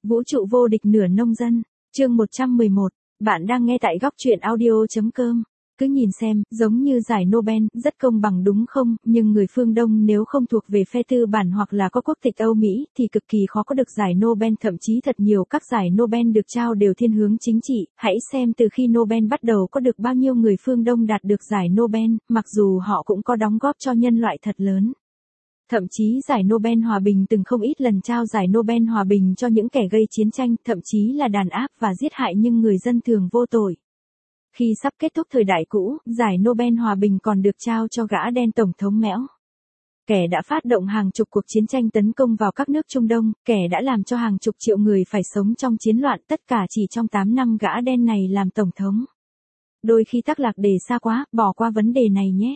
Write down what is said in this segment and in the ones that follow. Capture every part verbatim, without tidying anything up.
Vũ trụ vô địch nửa nông dân, chương một trăm mười một, bạn đang nghe tại góc truyện audio.com. Cứ nhìn xem, giống như giải Nobel, rất công bằng đúng không, nhưng người phương Đông nếu không thuộc về phe tư bản hoặc là có quốc tịch Âu Mỹ, thì cực kỳ khó có được giải Nobel, thậm chí thật nhiều các giải Nobel được trao đều thiên hướng chính trị, hãy xem từ khi Nobel bắt đầu có được bao nhiêu người phương Đông đạt được giải Nobel, mặc dù họ cũng có đóng góp cho nhân loại thật lớn. Thậm chí giải Nobel Hòa bình từng không ít lần trao giải Nobel Hòa bình cho những kẻ gây chiến tranh, thậm chí là đàn áp và giết hại nhưng người dân thường vô tội. Khi sắp kết thúc thời đại cũ, giải Nobel Hòa bình còn được trao cho gã đen tổng thống Mẽo. Kẻ đã phát động hàng chục cuộc chiến tranh tấn công vào các nước Trung Đông, kẻ đã làm cho hàng chục triệu người phải sống trong chiến loạn, tất cả chỉ trong tám năm gã đen này làm tổng thống. Đôi khi tắc lạc đề xa quá, bỏ qua vấn đề này nhé.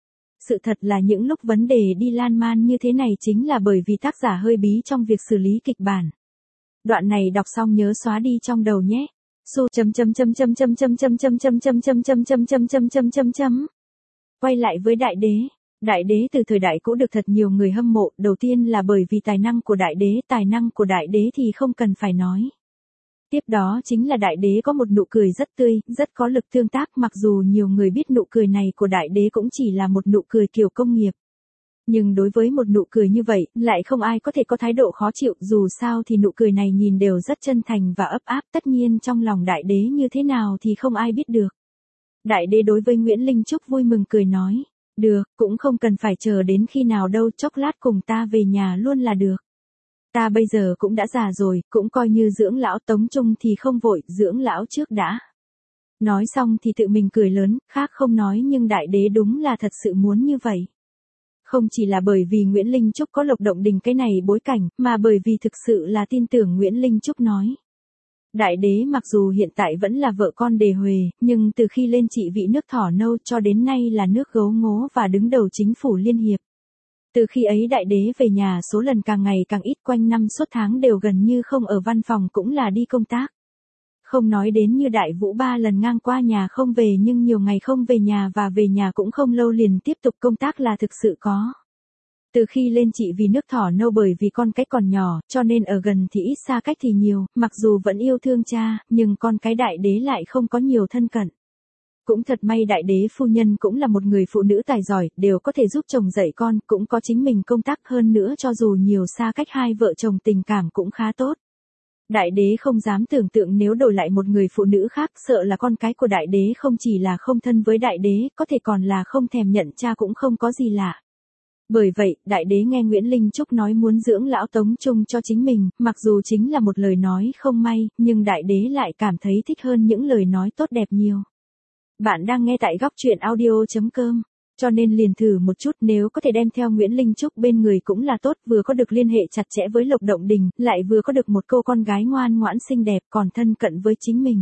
Sự thật là những lúc vấn đề đi lan man như thế này chính là bởi vì tác giả hơi bí trong việc xử lý kịch bản. Đoạn này đọc xong nhớ xóa đi trong đầu nhé. Su chấm chấm chấm chấm chấm chấm chấm chấm chấm chấm chấm chấm chấm chấm chấm chấm chấm chấm. Quay lại với Đại Đế. Đại Đế từ thời đại cũ được thật nhiều người hâm mộ, đầu tiên là bởi vì tài năng của Đại Đế, tài năng của Đại Đế thì không cần phải nói. Tiếp đó chính là Đại Đế có một nụ cười rất tươi, rất có lực tương tác, mặc dù nhiều người biết nụ cười này của Đại Đế cũng chỉ là một nụ cười kiểu công nghiệp. Nhưng đối với một nụ cười như vậy, lại không ai có thể có thái độ khó chịu, dù sao thì nụ cười này nhìn đều rất chân thành và ấp áp, tất nhiên trong lòng Đại Đế như thế nào thì không ai biết được. Đại Đế đối với Nguyễn Linh Trúc vui mừng cười nói, được, cũng không cần phải chờ đến khi nào đâu, chốc lát cùng ta về nhà luôn là được. Ta bây giờ cũng đã già rồi, cũng coi như dưỡng lão, Tống Trung thì không vội, dưỡng lão trước đã. Nói xong thì tự mình cười lớn, khác không nói nhưng Đại Đế đúng là thật sự muốn như vậy. Không chỉ là bởi vì Nguyễn Linh Trúc có Lộc Động Đình cái này bối cảnh, mà bởi vì thực sự là tin tưởng Nguyễn Linh Trúc nói. Đại Đế mặc dù hiện tại vẫn là vợ con đề huề, nhưng từ khi lên trị vị nước Thỏ Nâu cho đến nay là nước Gấu Ngố và đứng đầu chính phủ liên hiệp. Từ khi ấy Đại Đế về nhà số lần càng ngày càng ít, quanh năm suốt tháng đều gần như không ở văn phòng, cũng là đi công tác. Không nói đến như Đại Vũ ba lần ngang qua nhà không về, nhưng nhiều ngày không về nhà và về nhà cũng không lâu liền tiếp tục công tác là thực sự có. Từ khi lên trị vì nước Thỏ Nâu, bởi vì con cái còn nhỏ, cho nên ở gần thì ít, xa cách thì nhiều, mặc dù vẫn yêu thương cha, nhưng con cái Đại Đế lại không có nhiều thân cận. Cũng thật may Đại Đế phu nhân cũng là một người phụ nữ tài giỏi, đều có thể giúp chồng dạy con, cũng có chính mình công tác, hơn nữa cho dù nhiều xa cách hai vợ chồng tình cảm cũng khá tốt. Đại Đế không dám tưởng tượng nếu đổi lại một người phụ nữ khác, sợ là con cái của Đại Đế không chỉ là không thân với Đại Đế, có thể còn là không thèm nhận cha cũng không có gì lạ. Bởi vậy, Đại Đế nghe Nguyễn Linh Trúc nói muốn dưỡng lão Tống Trung cho chính mình, mặc dù chính là một lời nói không may, nhưng Đại Đế lại cảm thấy thích hơn những lời nói tốt đẹp nhiều. Bạn đang nghe tại góc truyện audio.com, cho nên liền thử một chút, nếu có thể đem theo Nguyễn Linh Trúc bên người cũng là tốt, vừa có được liên hệ chặt chẽ với Lộc Động Đình, lại vừa có được một cô con gái ngoan ngoãn xinh đẹp còn thân cận với chính mình.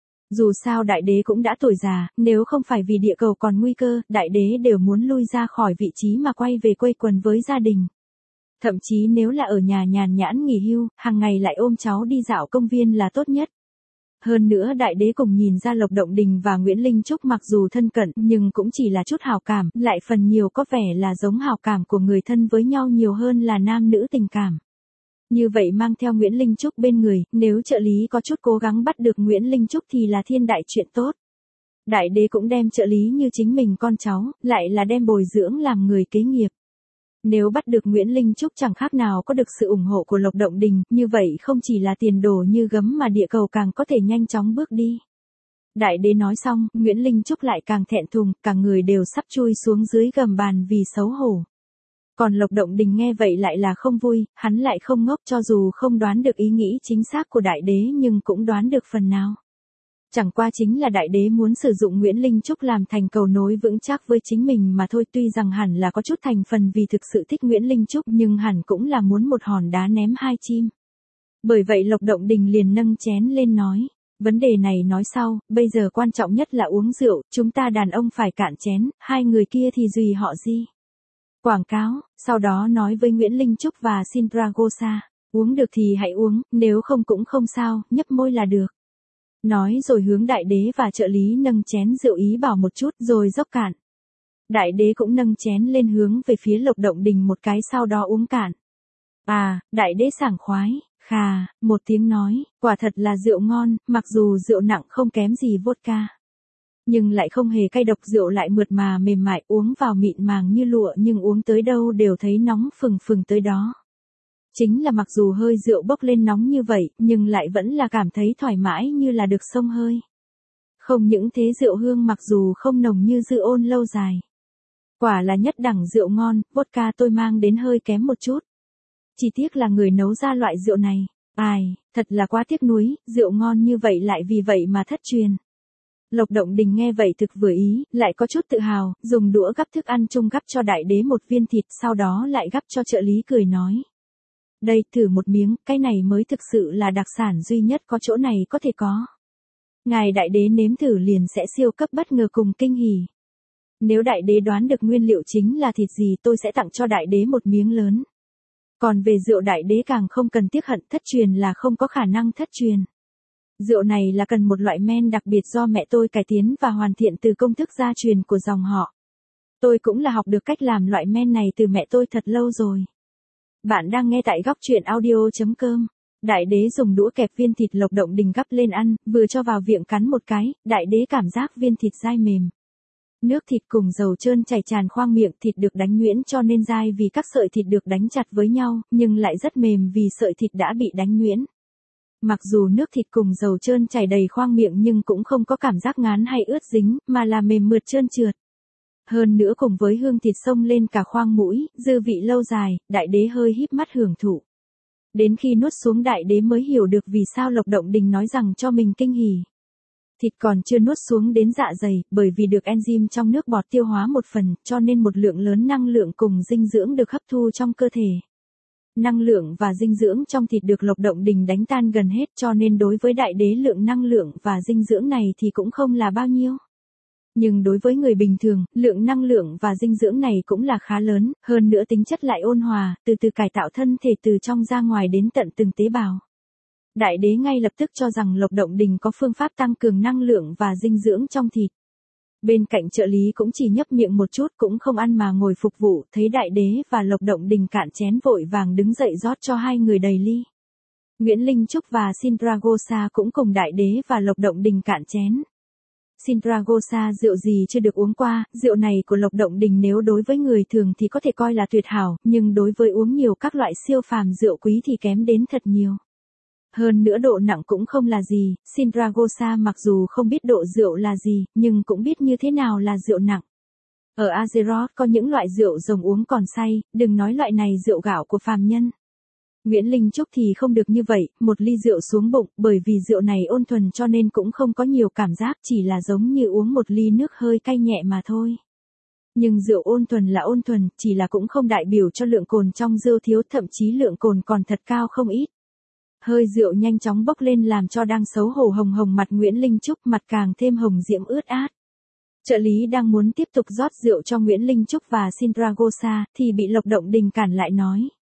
Dù sao Đại Đế cũng đã tuổi già, nếu không phải vì địa cầu còn nguy cơ, Đại Đế đều muốn lui ra khỏi vị trí mà quay về quây quần với gia đình. Thậm chí nếu là ở nhà nhàn nhãn nghỉ hưu, hàng ngày lại ôm cháu đi dạo công viên là tốt nhất. Hơn nữa Đại Đế cùng nhìn ra Lộc Động Đình và Nguyễn Linh Trúc mặc dù thân cận nhưng cũng chỉ là chút hào cảm, lại phần nhiều có vẻ là giống hào cảm của người thân với nhau nhiều hơn là nam nữ tình cảm. Như vậy mang theo Nguyễn Linh Trúc bên người, nếu trợ lý có chút cố gắng bắt được Nguyễn Linh Trúc thì là thiên đại chuyện tốt. Đại Đế cũng đem trợ lý như chính mình con cháu, lại là đem bồi dưỡng làm người kế nghiệp. Nếu bắt được Nguyễn Linh Trúc chẳng khác nào có được sự ủng hộ của Lộc Động Đình, như vậy không chỉ là tiền đồ như gấm mà địa cầu càng có thể nhanh chóng bước đi. Đại Đế nói xong, Nguyễn Linh Trúc lại càng thẹn thùng, cả người đều sắp chui xuống dưới gầm bàn vì xấu hổ. Còn Lộc Động Đình nghe vậy lại là không vui, hắn lại không ngốc, cho dù không đoán được ý nghĩ chính xác của Đại Đế nhưng cũng đoán được phần nào. Chẳng qua chính là Đại Đế muốn sử dụng Nguyễn Linh Trúc làm thành cầu nối vững chắc với chính mình mà thôi, tuy rằng hẳn là có chút thành phần vì thực sự thích Nguyễn Linh Trúc nhưng hẳn cũng là muốn một hòn đá ném hai chim. Bởi vậy Lộc Động Đình liền nâng chén lên nói, vấn đề này nói sau, bây giờ quan trọng nhất là uống rượu, chúng ta đàn ông phải cạn chén, hai người kia thì tùy họ gì. Quảng cáo, sau đó nói với Nguyễn Linh Trúc và Sindragosa, uống được thì hãy uống, nếu không cũng không sao, nhấp môi là được. Nói rồi hướng Đại Đế và trợ lý nâng chén rượu ý bảo một chút rồi dốc cạn. Đại Đế cũng nâng chén lên hướng về phía Lộc Động Đình một cái sau đó uống cạn. À, Đại Đế sảng khoái, Khà, một tiếng nói, quả thật là rượu ngon, mặc dù rượu nặng không kém gì vodka. Nhưng lại không hề cay độc, rượu lại mượt mà mềm mại, uống vào mịn màng như lụa nhưng uống tới đâu đều thấy nóng phừng phừng tới đó. Chính là mặc dù hơi rượu bốc lên nóng như vậy, nhưng lại vẫn là cảm thấy thoải mái như là được xông hơi. Không những thế rượu hương mặc dù không nồng như dư ôn lâu dài. Quả là nhất đẳng rượu ngon, vodka tôi mang đến hơi kém một chút. Chỉ tiếc là người nấu ra loại rượu này. Ai, thật là quá tiếc nuối, rượu ngon như vậy lại vì vậy mà thất truyền. Lộc Động Đình nghe vậy thực vừa ý, lại có chút tự hào, dùng đũa gắp thức ăn chung gắp cho đại đế một viên thịt, sau đó lại gắp cho trợ lý cười nói. Đây, thử một miếng, cái này mới thực sự là đặc sản duy nhất có chỗ này có thể có. Ngài đại đế nếm thử liền sẽ siêu cấp bất ngờ cùng kinh hỉ. Nếu đại đế đoán được nguyên liệu chính là thịt gì tôi sẽ tặng cho đại đế một miếng lớn. Còn về rượu đại đế càng không cần tiếc hận, thất truyền là không có khả năng thất truyền. Rượu này là cần một loại men đặc biệt do mẹ tôi cải tiến và hoàn thiện từ công thức gia truyền của dòng họ. Tôi cũng là học được cách làm loại men này từ mẹ tôi thật lâu rồi. Bạn đang nghe tại góc truyện audio.com. Đại đế dùng đũa kẹp viên thịt Lộc Động Đình gắp lên ăn, vừa cho vào miệng cắn một cái, đại đế cảm giác viên thịt dai mềm. Nước thịt cùng dầu trơn chảy tràn khoang miệng, thịt được đánh nhuyễn cho nên dai vì các sợi thịt được đánh chặt với nhau, nhưng lại rất mềm vì sợi thịt đã bị đánh nhuyễn. Mặc dù nước thịt cùng dầu trơn chảy đầy khoang miệng nhưng cũng không có cảm giác ngán hay ướt dính, mà là mềm mượt trơn trượt. Hơn nữa cùng với hương thịt xông lên cả khoang mũi, dư vị lâu dài, đại đế hơi híp mắt hưởng thụ. Đến khi nuốt xuống đại đế mới hiểu được vì sao Lộc Động Đình nói rằng cho mình kinh hỉ. Thịt còn chưa nuốt xuống đến dạ dày, bởi vì được enzyme trong nước bọt tiêu hóa một phần, cho nên một lượng lớn năng lượng cùng dinh dưỡng được hấp thu trong cơ thể. Năng lượng và dinh dưỡng trong thịt được Lộc Động Đình đánh tan gần hết, cho nên đối với đại đế lượng năng lượng và dinh dưỡng này thì cũng không là bao nhiêu. Nhưng đối với người bình thường, lượng năng lượng và dinh dưỡng này cũng là khá lớn, hơn nữa tính chất lại ôn hòa, từ từ cải tạo thân thể từ trong ra ngoài đến tận từng tế bào. Đại đế ngay lập tức cho rằng Lộc Động Đình có phương pháp tăng cường năng lượng và dinh dưỡng trong thịt. Bên cạnh trợ lý cũng chỉ nhấp miệng một chút cũng không ăn mà ngồi phục vụ, thấy đại đế và Lộc Động Đình cạn chén vội vàng đứng dậy rót cho hai người đầy ly. Nguyễn Linh Trúc và Sindragosa cũng cùng đại đế và Lộc Động Đình cạn chén. Sindragosa rượu gì chưa được uống qua, rượu này của Lộc Động Đình nếu đối với người thường thì có thể coi là tuyệt hảo, nhưng đối với uống nhiều các loại siêu phàm rượu quý thì kém đến thật nhiều. Hơn nữa độ nặng cũng không là gì, Sindragosa mặc dù không biết độ rượu là gì, nhưng cũng biết như thế nào là rượu nặng. Ở Azeroth có những loại rượu rồng uống còn say, đừng nói loại này rượu gạo của phàm nhân. Nguyễn Linh Trúc thì không được như vậy, một ly rượu xuống bụng, bởi vì rượu này ôn thuần cho nên cũng không có nhiều cảm giác, chỉ là giống như uống một ly nước hơi cay nhẹ mà thôi. Nhưng rượu ôn thuần là ôn thuần, chỉ là cũng không đại biểu cho lượng cồn trong rượu thiếu, thậm chí lượng cồn còn thật cao không ít. Hơi rượu nhanh chóng bốc lên làm cho đang xấu hổ hồng hồng mặt Nguyễn Linh Trúc mặt càng thêm hồng diễm ướt át. Trợ lý đang muốn tiếp tục rót rượu cho Nguyễn Linh Trúc và Sindragosa, thì bị Lộc Động Đình cản lại nói.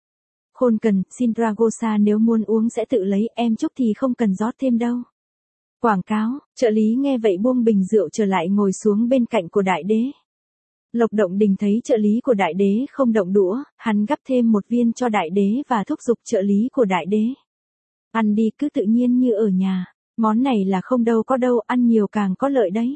Khôn cần, Sindragosa nếu muốn uống sẽ tự lấy, em Trúc thì không cần rót thêm đâu. Quảng cáo, trợ lý nghe vậy buông bình rượu trở lại ngồi xuống bên cạnh của đại đế. Lộc Động Đình thấy trợ lý của đại đế không động đũa, hắn gắp thêm một viên cho đại đế và thúc giục trợ lý của đại đế. Ăn đi cứ tự nhiên như ở nhà, món này là không đâu có đâu, ăn nhiều càng có lợi đấy.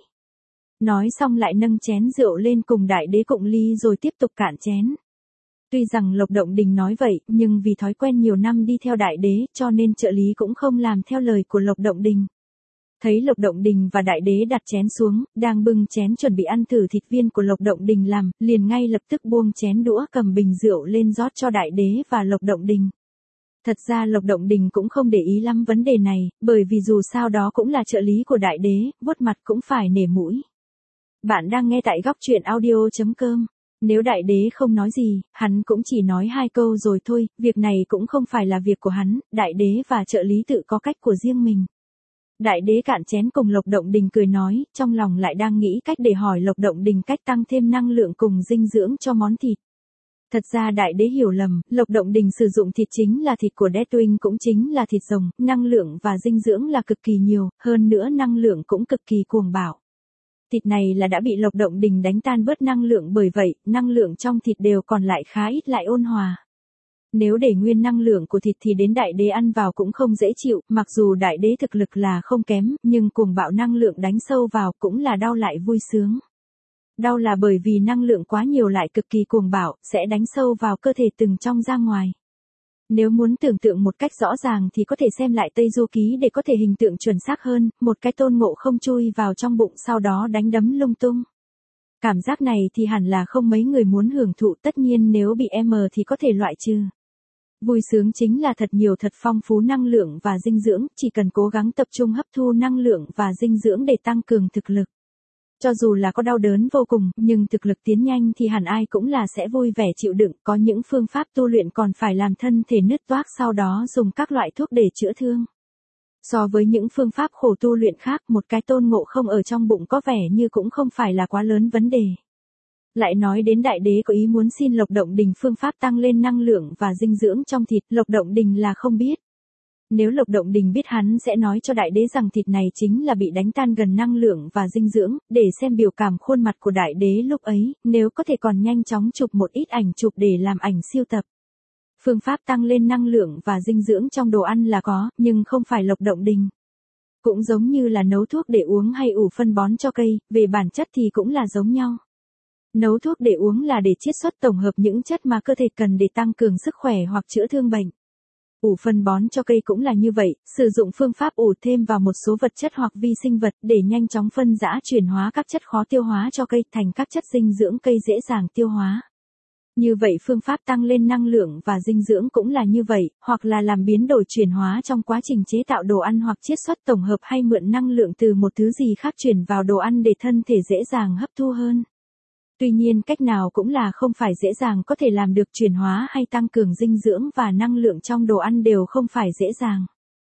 Nói xong lại nâng chén rượu lên cùng đại đế cụng ly rồi tiếp tục cạn chén. Tuy rằng Lộc Động Đình nói vậy, nhưng vì thói quen nhiều năm đi theo đại đế, cho nên trợ lý cũng không làm theo lời của Lộc Động Đình. Thấy Lộc Động Đình và đại đế đặt chén xuống, đang bưng chén chuẩn bị ăn thử thịt viên của Lộc Động Đình làm, liền ngay lập tức buông chén đũa cầm bình rượu lên rót cho đại đế và Lộc Động Đình. Thật ra Lộc Động Đình cũng không để ý lắm vấn đề này, bởi vì dù sao đó cũng là trợ lý của đại đế, vuốt mặt cũng phải nể mũi. Bạn đang nghe tại góc truyện audio.com. Nếu đại đế không nói gì, hắn cũng chỉ nói hai câu rồi thôi, việc này cũng không phải là việc của hắn, đại đế và trợ lý tự có cách của riêng mình. Đại đế cạn chén cùng Lộc Động Đình cười nói, trong lòng lại đang nghĩ cách để hỏi Lộc Động Đình cách tăng thêm năng lượng cùng dinh dưỡng cho món thịt. Thật ra đại đế hiểu lầm, Lộc Động Đình sử dụng thịt chính là thịt của Deathwing cũng chính là thịt rồng, năng lượng và dinh dưỡng là cực kỳ nhiều, hơn nữa năng lượng cũng cực kỳ cuồng bạo. Thịt này là đã bị Lộc Động Đình đánh tan bớt năng lượng, bởi vậy, năng lượng trong thịt đều còn lại khá ít lại ôn hòa. Nếu để nguyên năng lượng của thịt thì đến đại đế ăn vào cũng không dễ chịu, mặc dù đại đế thực lực là không kém, nhưng cuồng bạo năng lượng đánh sâu vào cũng là đau lại vui sướng. Đau là bởi vì năng lượng quá nhiều lại cực kỳ cuồng bạo, sẽ đánh sâu vào cơ thể từng trong ra ngoài. Nếu muốn tưởng tượng một cách rõ ràng thì có thể xem lại Tây Du Ký để có thể hình tượng chuẩn xác hơn, một cái Tôn Ngộ Không chui vào trong bụng sau đó đánh đấm lung tung. Cảm giác này thì hẳn là không mấy người muốn hưởng thụ, tất nhiên nếu bị M thì có thể loại trừ. Vui sướng chính là thật nhiều thật phong phú năng lượng và dinh dưỡng, chỉ cần cố gắng tập trung hấp thu năng lượng và dinh dưỡng để tăng cường thực lực. Cho dù là có đau đớn vô cùng, nhưng thực lực tiến nhanh thì hẳn ai cũng là sẽ vui vẻ chịu đựng, có những phương pháp tu luyện còn phải làm thân thể nứt toác sau đó dùng các loại thuốc để chữa thương. So với những phương pháp khổ tu luyện khác, một cái Tôn Ngộ Không ở trong bụng có vẻ như cũng không phải là quá lớn vấn đề. Lại nói đến đại đế có ý muốn xin Lộc Động Đình phương pháp tăng lên năng lượng và dinh dưỡng trong thịt, Lộc Động Đình là không biết. Nếu Lộc Động Đình biết hắn sẽ nói cho đại đế rằng thịt này chính là bị đánh tan gần năng lượng và dinh dưỡng, để xem biểu cảm khuôn mặt của đại đế lúc ấy, nếu có thể còn nhanh chóng chụp một ít ảnh chụp để làm ảnh siêu tập. Phương pháp tăng lên năng lượng và dinh dưỡng trong đồ ăn là có, nhưng không phải Lộc Động Đình. Cũng giống như là nấu thuốc để uống hay ủ phân bón cho cây, về bản chất thì cũng là giống nhau. Nấu thuốc để uống là để chiết xuất tổng hợp những chất mà cơ thể cần để tăng cường sức khỏe hoặc chữa thương bệnh. Ủ phân bón cho cây cũng là như vậy, sử dụng phương pháp ủ thêm vào một số vật chất hoặc vi sinh vật để nhanh chóng phân rã chuyển hóa các chất khó tiêu hóa cho cây thành các chất dinh dưỡng cây dễ dàng tiêu hóa. Như vậy phương pháp tăng lên năng lượng và dinh dưỡng cũng là như vậy, hoặc là làm biến đổi chuyển hóa trong quá trình chế tạo đồ ăn hoặc chiết xuất tổng hợp hay mượn năng lượng từ một thứ gì khác chuyển vào đồ ăn để thân thể dễ dàng hấp thu hơn. Tuy nhiên cách nào cũng là không phải dễ dàng có thể làm được, chuyển hóa hay tăng cường dinh dưỡng và năng lượng trong đồ ăn đều không phải dễ dàng.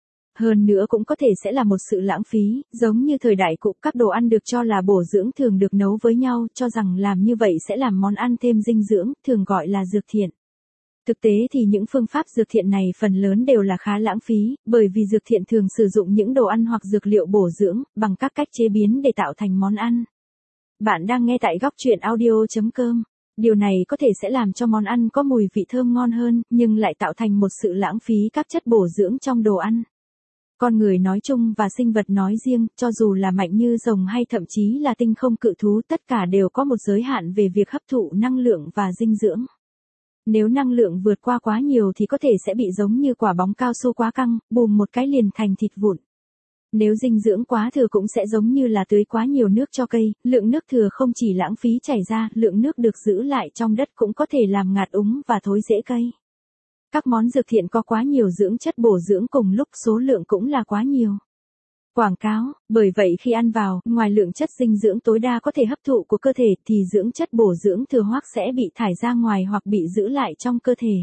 Hơn nữa cũng có thể sẽ là một sự lãng phí, giống như thời đại cũ các đồ ăn được cho là bổ dưỡng thường được nấu với nhau, cho rằng làm như vậy sẽ làm món ăn thêm dinh dưỡng, thường gọi là dược thiện. Thực tế thì những phương pháp dược thiện này phần lớn đều là khá lãng phí, bởi vì dược thiện thường sử dụng những đồ ăn hoặc dược liệu bổ dưỡng, bằng các cách chế biến để tạo thành món ăn. Bạn đang nghe tại góc truyện audio chấm com. Điều này có thể sẽ làm cho món ăn có mùi vị thơm ngon hơn, nhưng lại tạo thành một sự lãng phí các chất bổ dưỡng trong đồ ăn. Con người nói chung và sinh vật nói riêng, cho dù là mạnh như rồng hay thậm chí là tinh không cự thú, tất cả đều có một giới hạn về việc hấp thụ năng lượng và dinh dưỡng. Nếu năng lượng vượt qua quá nhiều thì có thể sẽ bị giống như quả bóng cao su quá căng, bùm một cái liền thành thịt vụn. Nếu dinh dưỡng quá thừa cũng sẽ giống như là tưới quá nhiều nước cho cây, lượng nước thừa không chỉ lãng phí chảy ra, lượng nước được giữ lại trong đất cũng có thể làm ngạt úng và thối rễ cây. Các món dược thiện có quá nhiều dưỡng chất bổ dưỡng cùng lúc, số lượng cũng là quá nhiều. Quảng cáo, bởi vậy khi ăn vào, ngoài lượng chất dinh dưỡng tối đa có thể hấp thụ của cơ thể thì dưỡng chất bổ dưỡng thừa hoặc sẽ bị thải ra ngoài hoặc bị giữ lại trong cơ thể.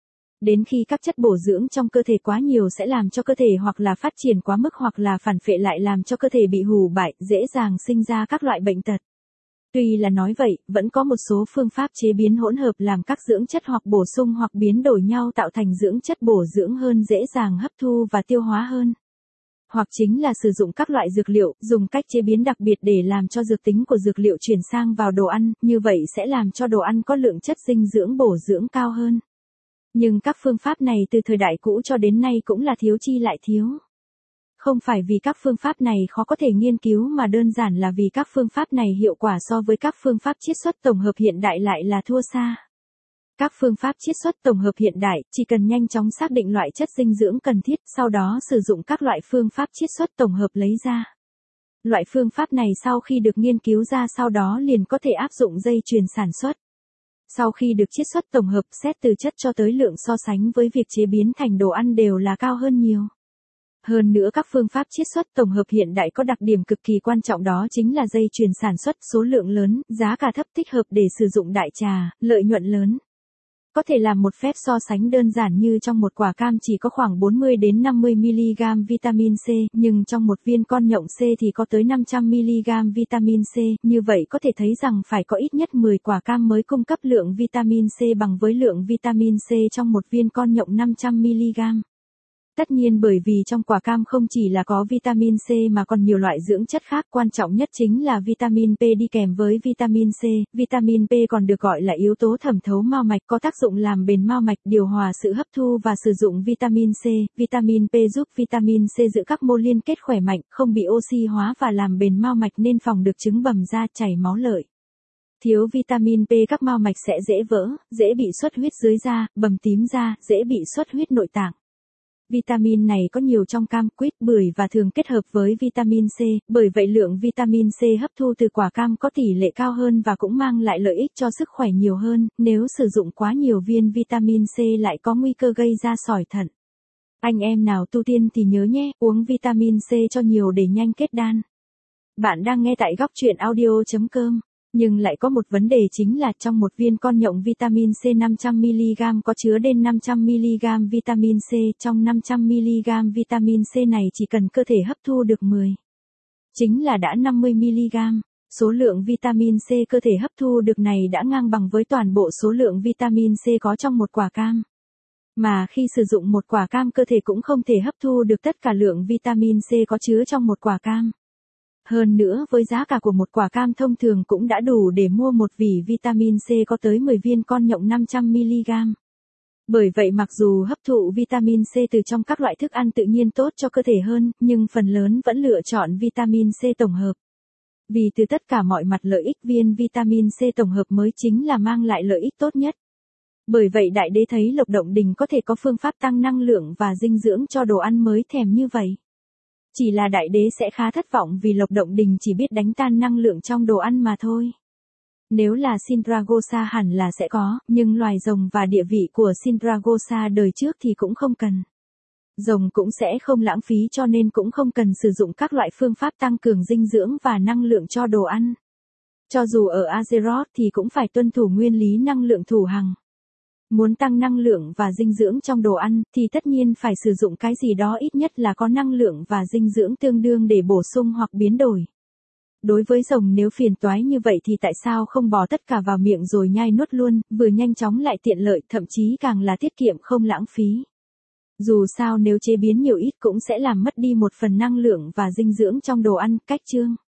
Đến khi các chất bổ dưỡng trong cơ thể quá nhiều sẽ làm cho cơ thể hoặc là phát triển quá mức hoặc là phản phệ lại làm cho cơ thể bị hủ bại, dễ dàng sinh ra các loại bệnh tật. Tuy là nói vậy, vẫn có một số phương pháp chế biến hỗn hợp làm các dưỡng chất hoặc bổ sung hoặc biến đổi nhau tạo thành dưỡng chất bổ dưỡng hơn, dễ dàng hấp thu và tiêu hóa hơn. Hoặc chính là sử dụng các loại dược liệu, dùng cách chế biến đặc biệt để làm cho dược tính của dược liệu chuyển sang vào đồ ăn, như vậy sẽ làm cho đồ ăn có lượng chất dinh dưỡng bổ dưỡng cao hơn. Nhưng các phương pháp này từ thời đại cũ cho đến nay cũng là thiếu chi lại thiếu. Không phải vì các phương pháp này khó có thể nghiên cứu mà đơn giản là vì các phương pháp này hiệu quả so với các phương pháp chiết xuất tổng hợp hiện đại lại là thua xa. Các phương pháp chiết xuất tổng hợp hiện đại chỉ cần nhanh chóng xác định loại chất dinh dưỡng cần thiết, sau đó sử dụng các loại phương pháp chiết xuất tổng hợp lấy ra. Loại phương pháp này sau khi được nghiên cứu ra sau đó liền có thể áp dụng dây chuyền sản xuất. Sau khi được chiết xuất tổng hợp, xét từ chất cho tới lượng so sánh với việc chế biến thành đồ ăn đều là cao hơn nhiều. Hơn nữa các phương pháp chiết xuất tổng hợp hiện đại có đặc điểm cực kỳ quan trọng, đó chính là dây chuyền sản xuất, số lượng lớn, giá cả thấp, thích hợp để sử dụng đại trà, lợi nhuận lớn. Có thể làm một phép so sánh đơn giản như trong một quả cam chỉ có khoảng bốn mươi đến năm mươi mi-li-gam vitamin C, nhưng trong một viên con nhộng C thì có tới năm trăm mi-li-gam vitamin C, như vậy có thể thấy rằng phải có ít nhất mười quả cam mới cung cấp lượng vitamin C bằng với lượng vitamin C trong một viên con nhộng năm trăm mi-li-gam. Tất nhiên bởi vì trong quả cam không chỉ là có vitamin C mà còn nhiều loại dưỡng chất khác, quan trọng nhất chính là vitamin P đi kèm với vitamin C. Vitamin P còn được gọi là yếu tố thẩm thấu mao mạch, có tác dụng làm bền mao mạch, điều hòa sự hấp thu và sử dụng vitamin C. Vitamin P giúp vitamin C giữ các mô liên kết khỏe mạnh, không bị oxy hóa và làm bền mao mạch nên phòng được chứng bầm da, chảy máu lợi. Thiếu vitamin P các mao mạch sẽ dễ vỡ, dễ bị xuất huyết dưới da, bầm tím da, dễ bị xuất huyết nội tạng. Vitamin này có nhiều trong cam, quýt, bưởi và thường kết hợp với vitamin C, bởi vậy lượng vitamin C hấp thu từ quả cam có tỷ lệ cao hơn và cũng mang lại lợi ích cho sức khỏe nhiều hơn, nếu sử dụng quá nhiều viên vitamin C lại có nguy cơ gây ra sỏi thận. Anh em nào tu tiên thì nhớ nhé, uống vitamin C cho nhiều để nhanh kết đan. Bạn đang nghe tại góc truyện audio chấm com. Nhưng lại có một vấn đề chính là trong một viên con nhộng vitamin C năm trăm mi-li-gam có chứa đến năm trăm mi-li-gam vitamin C, trong năm trăm mi-li-gam vitamin C này chỉ cần cơ thể hấp thu được mười. Chính là đã năm mươi mi-li-gam. Số lượng vitamin C cơ thể hấp thu được này đã ngang bằng với toàn bộ số lượng vitamin C có trong một quả cam. Mà khi sử dụng một quả cam cơ thể cũng không thể hấp thu được tất cả lượng vitamin C có chứa trong một quả cam. Hơn nữa với giá cả của một quả cam thông thường cũng đã đủ để mua một vỉ vitamin C có tới mười viên con nhộng năm trăm mi-li-gam. Bởi vậy mặc dù hấp thụ vitamin C từ trong các loại thức ăn tự nhiên tốt cho cơ thể hơn, nhưng phần lớn vẫn lựa chọn vitamin C tổng hợp. Vì từ tất cả mọi mặt lợi ích viên vitamin C tổng hợp mới chính là mang lại lợi ích tốt nhất. Bởi vậy Đại Đế thấy Lộc Động Đình có thể có phương pháp tăng năng lượng và dinh dưỡng cho đồ ăn mới thèm như vậy. Chỉ là Đại Đế sẽ khá thất vọng vì Lộc Động Đình chỉ biết đánh tan năng lượng trong đồ ăn mà thôi. Nếu là Sindragosa hẳn là sẽ có, nhưng loài rồng và địa vị của Sindragosa đời trước thì cũng không cần. Rồng cũng sẽ không lãng phí cho nên cũng không cần sử dụng các loại phương pháp tăng cường dinh dưỡng và năng lượng cho đồ ăn. Cho dù ở Azeroth thì cũng phải tuân thủ nguyên lý năng lượng thủ hằng. Muốn tăng năng lượng và dinh dưỡng trong đồ ăn thì tất nhiên phải sử dụng cái gì đó ít nhất là có năng lượng và dinh dưỡng tương đương để bổ sung hoặc biến đổi. Đối với rồng nếu phiền toái như vậy thì tại sao không bỏ tất cả vào miệng rồi nhai nuốt luôn, vừa nhanh chóng lại tiện lợi, thậm chí càng là tiết kiệm không lãng phí. Dù sao nếu chế biến nhiều ít cũng sẽ làm mất đi một phần năng lượng và dinh dưỡng trong đồ ăn. Cách chương